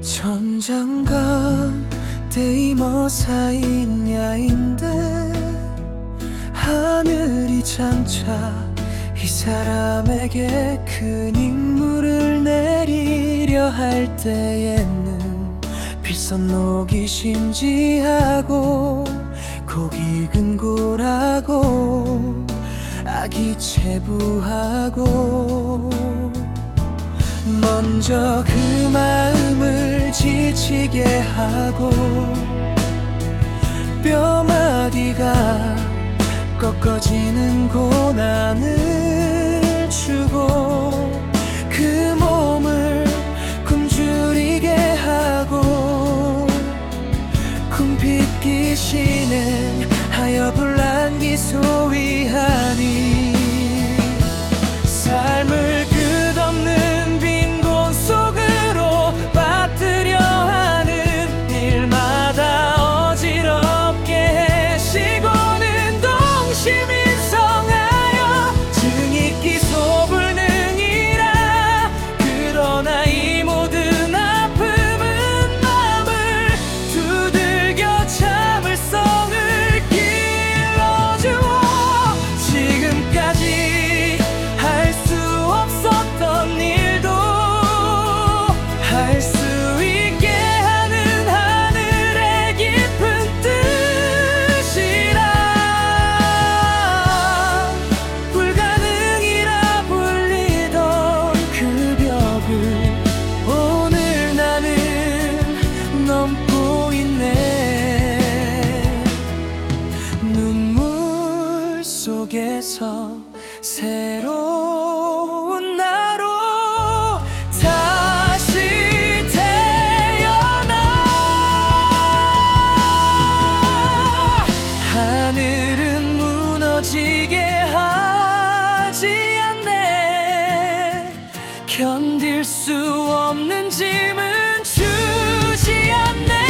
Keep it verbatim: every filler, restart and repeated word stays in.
천장감 데이머 사인야인데 하늘이 장차 이 사람에게 큰 임무를 내리려 할 때에는 필선록이 심지하고 고기 근골하고 아기 체부하고 먼저 그 마음을 지치게 하고 뼈마디가 꺾어지는 고난을 주고 그 몸을 굶주리게 하고 궁핍 귀신은 하여불란기 소위하니 삶을 끝없는 빈곤 속으로 빠뜨려 하는 일마다 어지럽게 해시고는 동시민성하여 증익기 소불능이라. 그러나 이 모든 아픔은 마음을 두들겨 참을성을 길러주어 지금까지 할 수 없었던 일도 할 수 있게 하는 하늘의 깊은 뜻이라. 불가능이라 불리던 그 벽을 오늘 나는 넘고 있네. 눈물 속에서 새로운 나로 다시 태어나. 하늘은 무너지게 하지 않네. 견딜 수 없는 짐은 주지 않네.